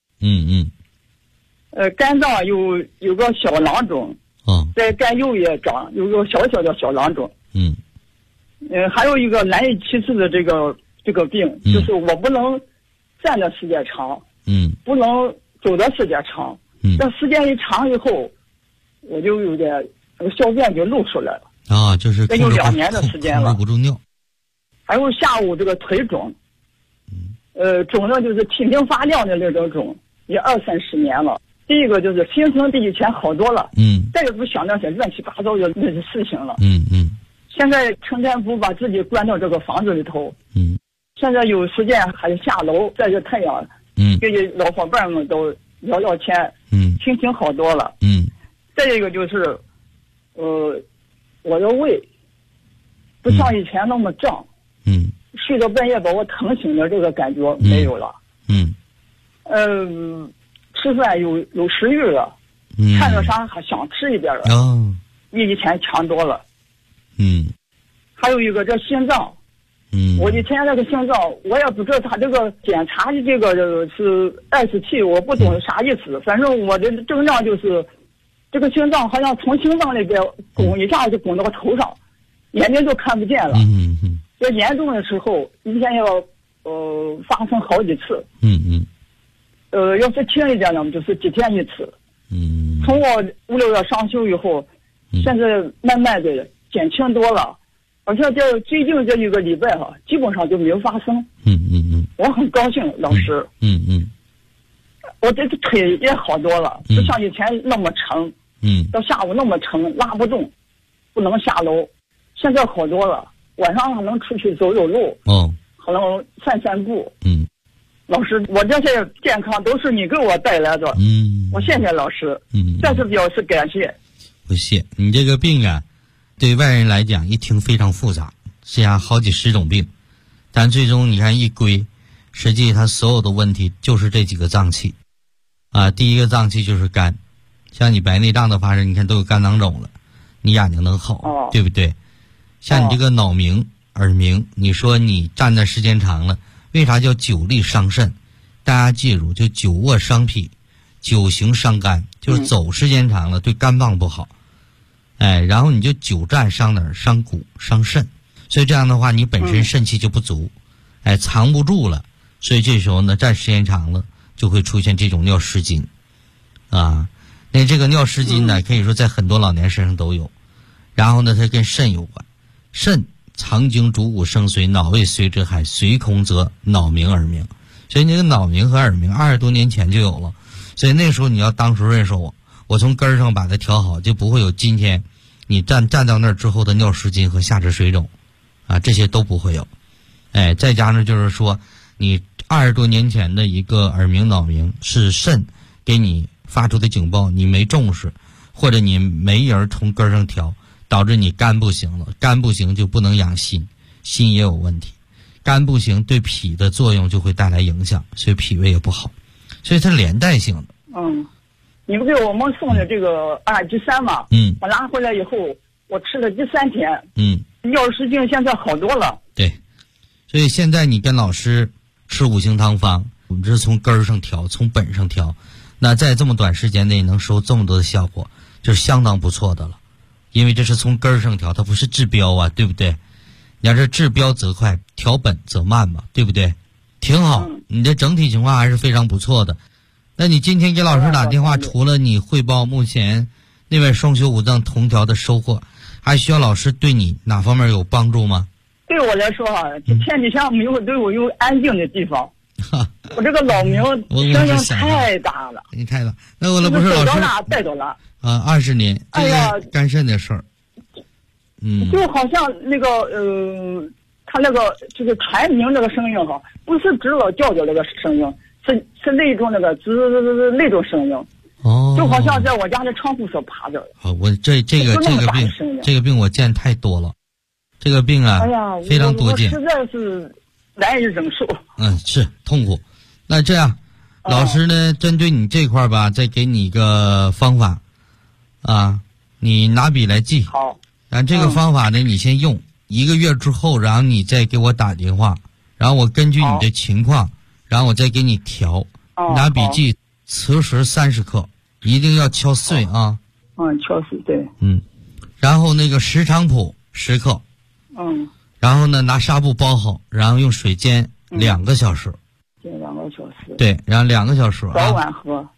肝脏有个小囊肿，在肝右也长，有个小小的小囊肿，还有一个难以启齿的这个病，就是我不能站的时间长，不能走的时间长， 这时间一长以后，我就有点那个小便就露出来了。 啊，就是这有2年的时间了， 控制不住尿。 还有下午这个腿肿，肿的就是提心发亮的那种肿，也20-30年了。第一个就是心情比以前好多了，再也不想那些乱七八糟的那些事情了，现在成天不把自己关到这个房子里头，现在有时间还下楼晒着太阳，跟老伙伴们都聊聊天，心情好多了，再一个就是，我的胃不像以前那么胀，睡到半夜把我疼醒的这个感觉没有了，吃饭有食欲了，看着啥还想吃一点了，比以前强多了。还有一个这心脏，我以前那个心脏我也不知道他这个检查的这个是247，我不懂啥意思，反正我的症状就是这个心脏好像从心脏那边拱一下就拱到头上，眼睛就看不见了。这严重的时候一天要发生好几次。要是轻一点呢，就是几天一次。从我5、6月上休以后，现在慢慢的减轻多了，而且这最近这1个礼拜基本上就没有发生。我很高兴，老师。我这个腿也好多了，不像以前那么沉。到下午那么沉，拉不动，不能下楼。现在好多了，晚上还能出去走走路，还能散散步。老师，我这些健康都是你给我带来的，我谢谢老师，再次表示感谢。 不谢，你这个病啊，对外人来讲一听非常复杂，实际上好几10种病，但最终你看一归，实际它所有的问题就是这几个脏器，第一个脏器就是肝，像你白内障的发生，你看都有肝囊肿了，你眼睛能好，对不对？像你这个脑鸣、耳鸣，你说你站的时间长了。为啥叫久立伤肾？大家记住，就久卧伤脾，久行伤肝，就是走时间长了对肝脏不好。然后你就久站伤哪儿？伤骨、伤肾。所以这样的话，你本身肾气就不足，藏不住了。所以这时候呢，站时间长了就会出现这种尿失禁，那这个尿失禁呢，可以说在很多老年身上都有。然后呢，它跟肾有关，肾。藏精主骨生髓，脑胃随之海，随空则脑鸣耳鸣。所以那个脑鸣和耳鸣20多年前就有了，所以那时候你要当初认识我从根儿上把它调好，就不会有今天你站到那儿之后的尿失禁和下肢水肿，这些都不会有。再加上就是说你20多年前的一个耳鸣脑鸣是肾给你发出的警报，你没重视，或者你没人从根儿上调，导致你肝不行了，肝不行就不能养心，心也有问题，肝不行对脾的作用就会带来影响，所以脾胃也不好，所以它连带性的。 你不给我们送的这个293嘛？我拿回来以后，我吃了第3天，尿失禁现在好多了。 对，所以现在你跟老师吃5行汤方，我们这是从根儿上调，从本上调，那在这么短时间内能收这么多的效果，就是相当不错的了。因为这是从根儿上调，它不是治标啊，对不对？你要是治标则快，调本则慢嘛，对不对？挺好，你的整体情况还是非常不错的。那你今天给老师打电话，除了你汇报目前那位双修5脏同调的收获，还需要老师对你哪方面有帮助吗？ 对我来说天底下没有对我有安静的地方。我这个老鸣声音太大了， 你太大。那我不是老师带到了 20年，这个肝肾的事儿， 就好像那个他那个就是传鸣那个声音不是直老叫的那个声音，是那种那个那种声音，就好像在我家的窗户上爬着。 我这个病我见太多了，这个病非常多见， 我实在是难以忍受。 是痛苦。那这样，老师呢，针对你这块吧，再给你一个方法。你拿笔来记。 好。 这个方法呢，你先用1个月之后，然后你再给我打电话，然后我根据你的情况，然后我再给你调。拿笔记，磁石30克，一定要敲碎啊。 敲碎，对。 然后那个石菖蒲10克。然后呢，拿纱布包好，然后用水煎2个小时。 煎2个小时。 对，然后2个小时。 早晚喝。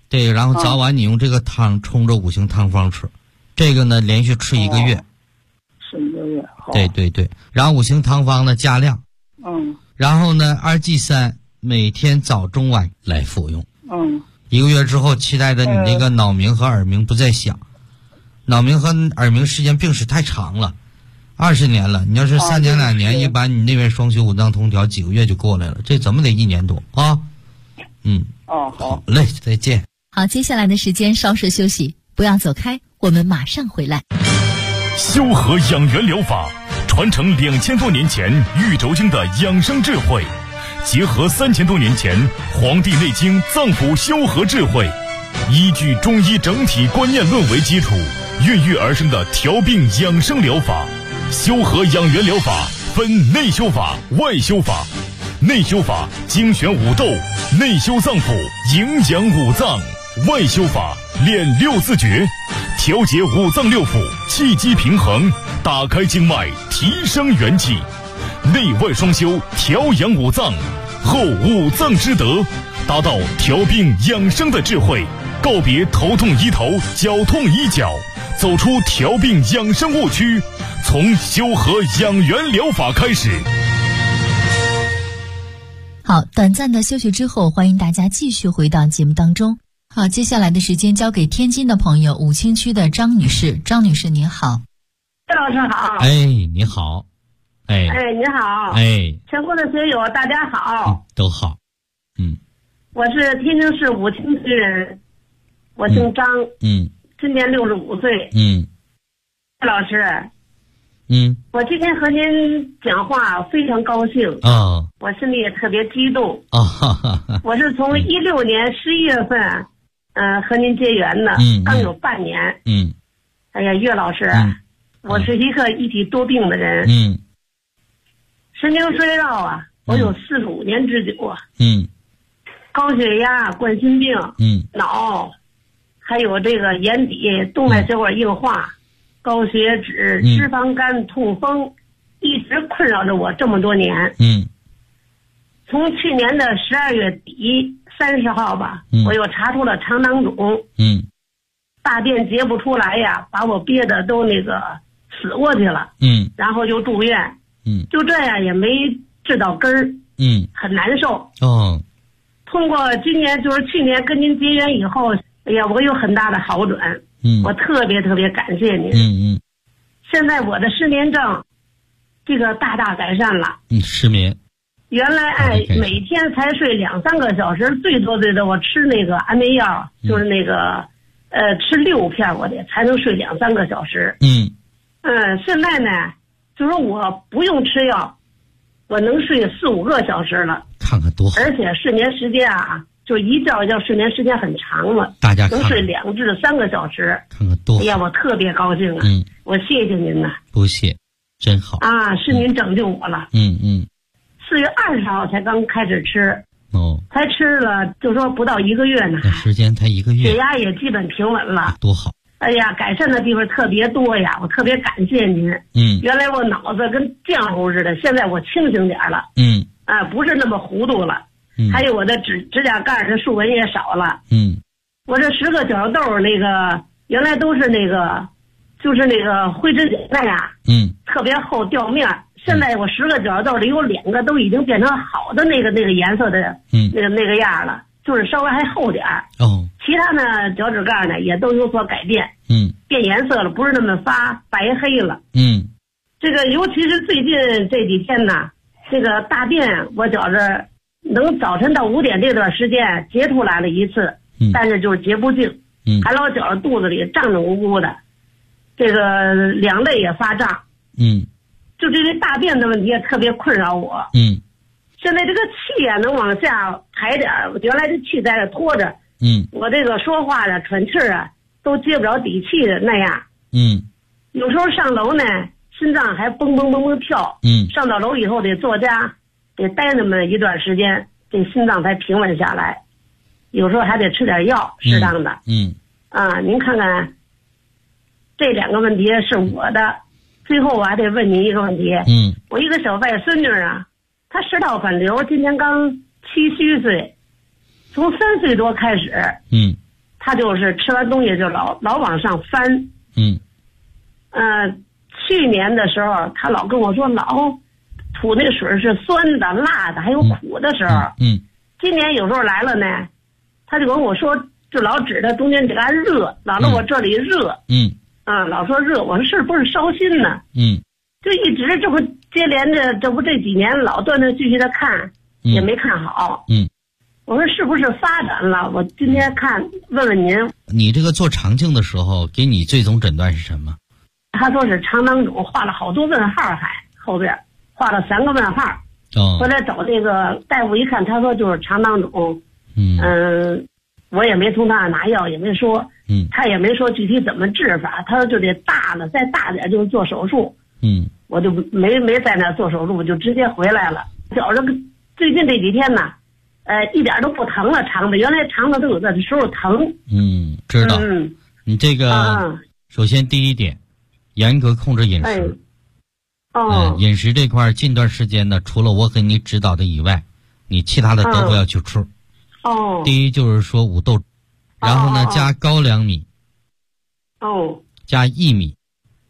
对，然后早晚你用这个汤冲着5行汤方吃，这个呢连续吃1个月。 吃1个月，好。 对对对，然后5行汤方呢加量。然后呢2G3每天早中晚来服用。1个月之后，期待着你那个脑鸣和耳鸣不再响。脑鸣和耳鸣时间病史太长了，20年了。你要是3年2年，一般你那边双休5脏通调几个月就过来了，这怎么得1年多啊？好嘞，再见。 好，接下来的时间稍事休息，不要走开，我们马上回来。 修和养元疗法传承2000多年前玉轴经的养生智慧，结合3000多年前《黄帝内经》脏腑修和智慧，依据中医整体观念论为基础，孕育而生的调病养生疗法。修和养元疗法分内修法、外修法。内修法精选5斗，内修脏腑，营养5脏；外修法练6字诀，调节5脏6腑，气机平衡，打开经脉，提升元气。内外双修，调养5脏，后5脏之德，达到调病养生的智慧，告别头痛医头，脚痛医脚，走出调病养生误区，从修和养元疗法开始。 好，短暂的休息之后，欢迎大家继续回到节目当中。好，接下来的时间交给天津的朋友，武清区的张女士。张女士您好。 谢老师好。 你好。 你好。全国的学友大家好。 都好。 我是天津市武清区人，我姓张。今年65岁。谢老师。我今天和您讲话非常高兴我心里也特别激动我是从16年11月份和您结缘的刚有半年哎呀，岳老师我是一个一体多病的人神经衰弱我有45年之久高血压、冠心病脑还有这个眼底动脉血管硬化高血脂、脂肪肝、痛风一直困扰着我这么多年从去年的12月底30号吧我又查出了肠囊肿大便结不出来呀，把我憋得都那个死过去了然后就住院就这样也没治到根儿很难受通过今年就是去年跟您结缘以后，哎呀我有很大的好转我特别感谢您现在我的失眠症这个大改善了失眠原来每天才睡2-3个小时，最多我吃那个安眠药就是那个吃6片我得才能睡2-3个小时现在呢就是我不用吃药我能睡4-5个小时了， 看看多好， 而且睡眠时间就一觉一觉睡眠时间很长了， 大家看能睡2至3个小时， 看看多好。 哎呀，我特别高兴我谢谢您呐。 不谢，真好是您拯救我了。4月20号才刚开始吃才吃了就说不到1个月呢， 时间才1个月， 血压也基本平稳了， 多好。 哎呀，改善的地方特别多呀，我特别感谢您原来我脑子跟浆糊似的，现在我清醒点了不是那么糊涂了还有我的指甲盖的竖纹也少了我这10个角豆那个原来都是那个就是那个灰指甲盖呀特别厚掉面，现在我10个角豆里有2个都已经变成好的那个颜色的那个样了，就是稍微还厚点其他呢脚趾盖呢也都有所改变变颜色了，不是那么发白黑了这个尤其是最近这几天呢，这个大便我觉着能早晨到5点这段时间结出来了一次但是就是结不净还老觉着肚子里胀胀鼓鼓的，这个两肋也发胀就这些大便的问题也特别困扰我现在这个气能往下排点，原来这气在这拖着我这个说话喘气都接不着底气的那样有时候上楼呢心脏还蹦蹦蹦蹦跳上到楼以后得坐家得待那么一段时间，这心脏才平稳下来，有时候还得吃点药适当的您看看这2个问题是我的。最后我还得问您一个问题我一个小外孙女她食道反流，今年刚7虚岁，从3岁多开始他就是吃完东西就老往上翻。去年的时候他老跟我说老吐那水是酸的、辣的还有苦的时候。今年有时候来了呢，他就跟我说，就老指他中间这嘎热，老让我这里热。老说热，我说是不是烧心呢？就一直这不接连着，这不这几年老断断续续的看，也没看好。我说是不是发展了？我今天看问问您。 你这个做肠镜的时候，给你最终诊断是什么？ 他说是肠囊肿，画了好多问号，还后边画了3个问号。后来找这个大夫一看，他说就是肠囊肿。我也没从他那拿药，也没说。他也没说具体怎么治法，他说就得大了，再大点就是做手术。我就没在那做手术，我就直接回来了。觉着最近这几天呢，一点都不疼了，肠子原来肠子都有的时候疼。 知道。你这个首先第一点，严格控制饮食。饮食这块近段时间呢，除了我给你指导的以外，你其他的都不要去吃。第一就是说五豆，然后呢加高粱米。加薏米。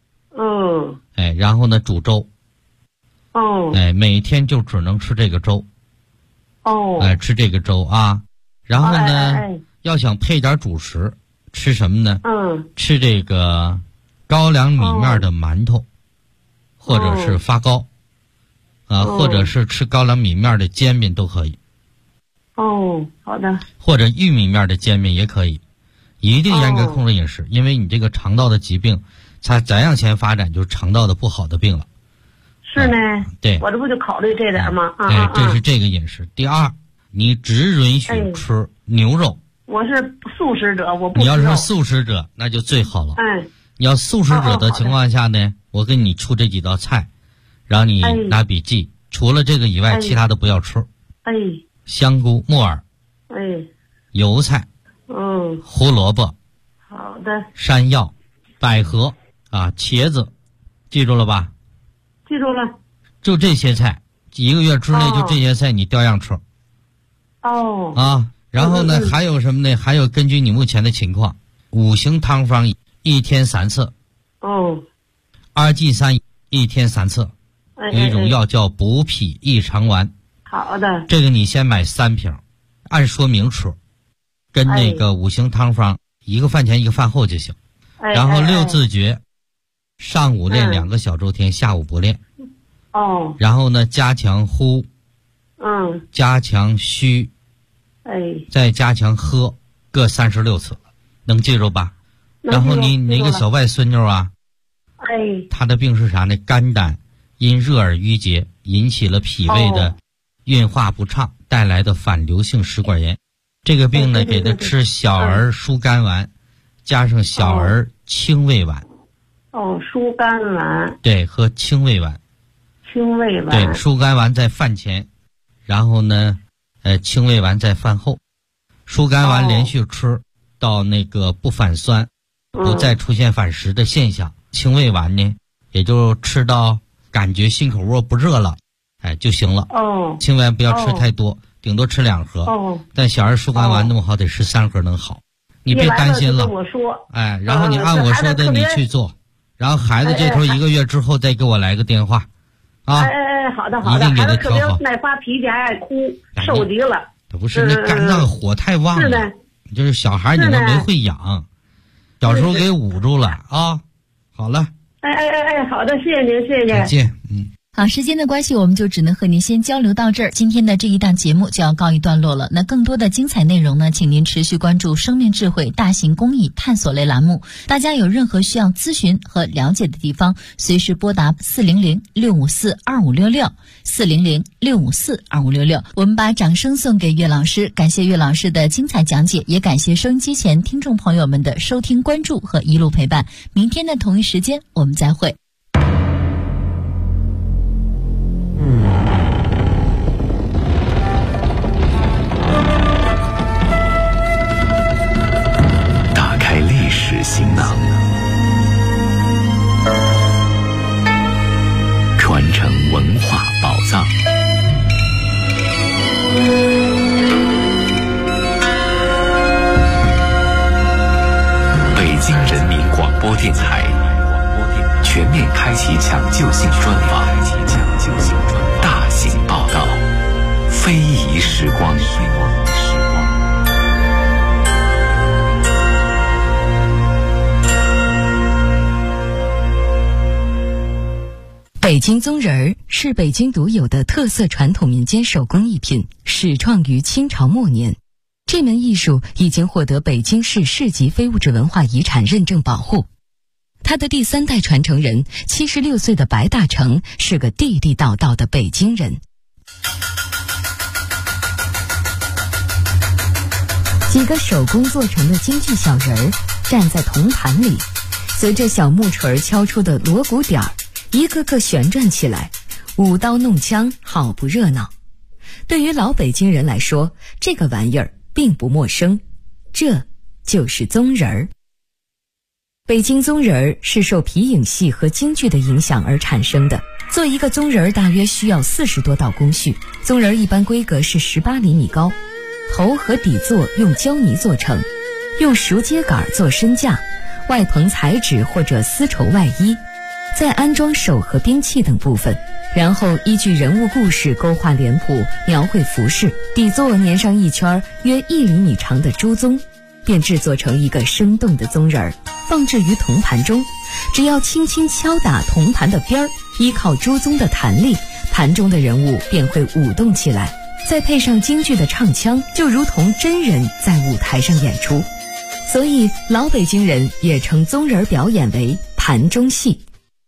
然后呢煮粥。每天就只能吃这个粥。吃这个粥啊，然后呢，要想配点主食，吃什么呢？吃这个高粱米面的馒头，或者是发糕，或者是吃高粱米面的煎饼都可以。 好的。 或者玉米面的煎饼也可以，一定严格控制饮食，因为你这个肠道的疾病，才再向前发展就是肠道的不好的病了。 是呢。 对。 我这不就考虑这点吗？ 这是这个饮食。第二，你只允许吃牛肉。 我是素食者，我不吃肉。 你要是素食者，那就最好了。你要素食者的情况下呢，我给你出这几道菜，让你拿笔记。除了这个以外，其他的不要吃。香菇、木耳。油菜。胡萝卜。 好的。 山药、百合茄子，记住了吧？ 记住了。 就这些菜，1个月之内就这些菜你照样吃。然后呢，还有什么呢？还有根据你目前的情况，5行汤方1天3次。2剂31天3次。有一种药叫补脾益肠丸。 好的。 这个你先买3瓶，按说明吃，跟那个5行汤方1个饭前1个饭后就行。然后6字诀，上午练2个小周天，下午不练。然后呢，加强呼。加强虚。再加强喝，各36次，能记住吧？然后你那个小外孙女啊，她的病是啥呢？肝胆因热而淤结，引起了脾胃的运化不畅，带来的反流性食管炎。这个病呢，给她吃小儿疏肝丸，加上小儿清胃丸。 疏肝丸。 对，和清胃丸。 清胃丸。 对，疏肝丸在饭前，然后呢，清胃丸在饭后。疏肝丸连续吃到那个不反酸，不再出现反食的现象。清胃丸呢，也就吃到感觉心口窝不热了，就行了。清胃丸不要吃太多，顶多吃2盒。但小儿疏肝丸那么好，得吃3盒能好。你别担心了。然后你按我说的你去做，然后孩子这头1个月之后再给我来个电话。 好的好的。 一定给他调好。 孩子特别爱发脾气，还爱哭，受极了。 他不是那肝脏火太旺了。 是的。 就是小孩你们没会养，小时候给捂住了啊。好了。 好的，谢谢您，谢谢。 再见。 好，时间的关系，我们就只能和您先交流到这儿。今天的这一档节目就要告一段落了。那更多的精彩内容呢，请您持续关注生命智慧大型公益探索类栏目。大家有任何需要咨询和了解的地方，随时拨打400-654-2566，400-654-2566。我们把掌声送给岳老师，感谢岳老师的精彩讲解，也感谢收音机前听众朋友们的收听、关注和一路陪伴。明天的同一时间，我们再会。 行囊，传承文化宝藏。 播电台全面开启抢救性专访，大型报道，非遗时光。 北京宗人是北京独有的特色传统民间手工艺品，始创于清朝末年。这门艺术已经获得北京市市级非物质文化遗产认证保护。他的第3代传承人76岁的白大成是个地地道道的北京人。几个手工做成的京剧小人儿站在铜盘里，随着小木锤敲出的锣鼓点儿，一个个旋转起来，舞刀弄枪，好不热闹。对于老北京人来说，这个玩意儿并不陌生，这就是宗人儿。北京宗人儿是受皮影戏和京剧的影响而产生的。做一个宗人儿大约需要40多道工序。宗人儿一般规格是18厘米高，头和底座用胶泥做成，用熟秸秆做身架，外棚彩纸或者丝绸外衣，再安装手和兵器等部分，然后依据人物故事勾画脸谱，描绘服饰，底座粘上一圈约1厘米长的朱宗，便制作成一个生动的宗人儿，放置于铜盘中。只要轻轻敲打铜盘的边儿，依靠朱宗的弹力，盘中的人物便会舞动起来，再配上京剧的唱腔，就如同真人在舞台上演出。所以老北京人也称宗人表演为盘中戏。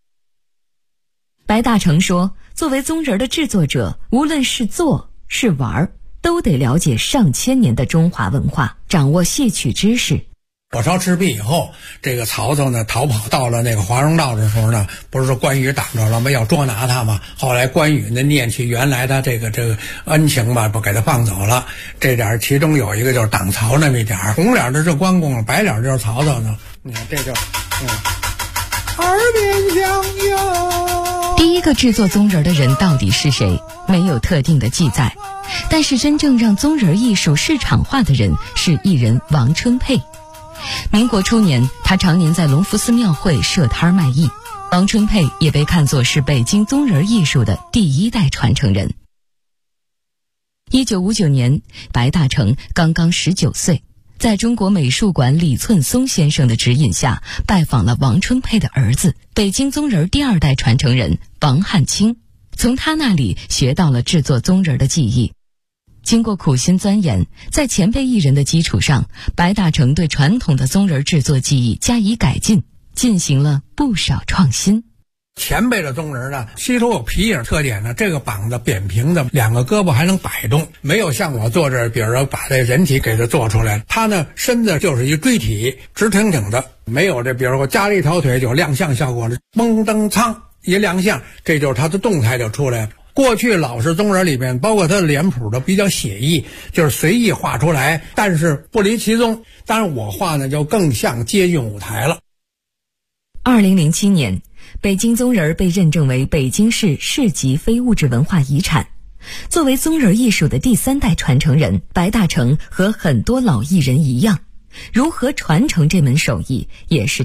白大成说，作为宗人的制作者，无论是做是玩，都得了解上千年的中华文化，掌握戏曲知识。 火烧赤壁以后，这个曹操呢逃跑到了那个华容道的时候呢，不是说关羽挡着了吗？要捉拿他嘛。后来关羽呢念起原来的这个恩情吧，不给他放走了。这点其中有一个就是挡曹那么一点，红脸的是关公，白脸就是曹操呢。你看这就耳边响哟。 第一个制作宗人的人到底是谁？没有特定的记载。但是真正让宗人艺术市场化的人是艺人王春佩。民国初年，他常年在隆福寺庙会设摊卖艺。王春佩也被看作是北京宗人艺术的第1代传承人。1959年，白大成刚刚19岁，在中国美术馆李寸松先生的指引下，拜访了王春佩的儿子，北京宗人第2代传承人王汉卿，从他那里学到了制作宗人的技艺。经过苦心钻研，在前辈艺人的基础上，白大成对传统的宗人制作技艺加以改进，进行了不少创新。 前辈的宗人呢，吸收有皮影特点呢，这个膀子扁平的，2个胳膊还能摆动，没有像我做这，比如说把这人体给它做出来，他呢身子就是一锥体，直挺挺的，没有这，比如说加了一条腿就亮相效果了，嘣噔噌一亮相，这就是他的动态就出来了。过去老式宗人里面，包括他的脸谱都比较写意，就是随意画出来，但是不离其宗。当然我画呢就更像接近舞台了。 2007年，北京宗人被认证为北京市市级非物质文化遗产。作为宗人艺术的第3代传承人，白大成和很多老艺人一样，如何传承这门手艺也是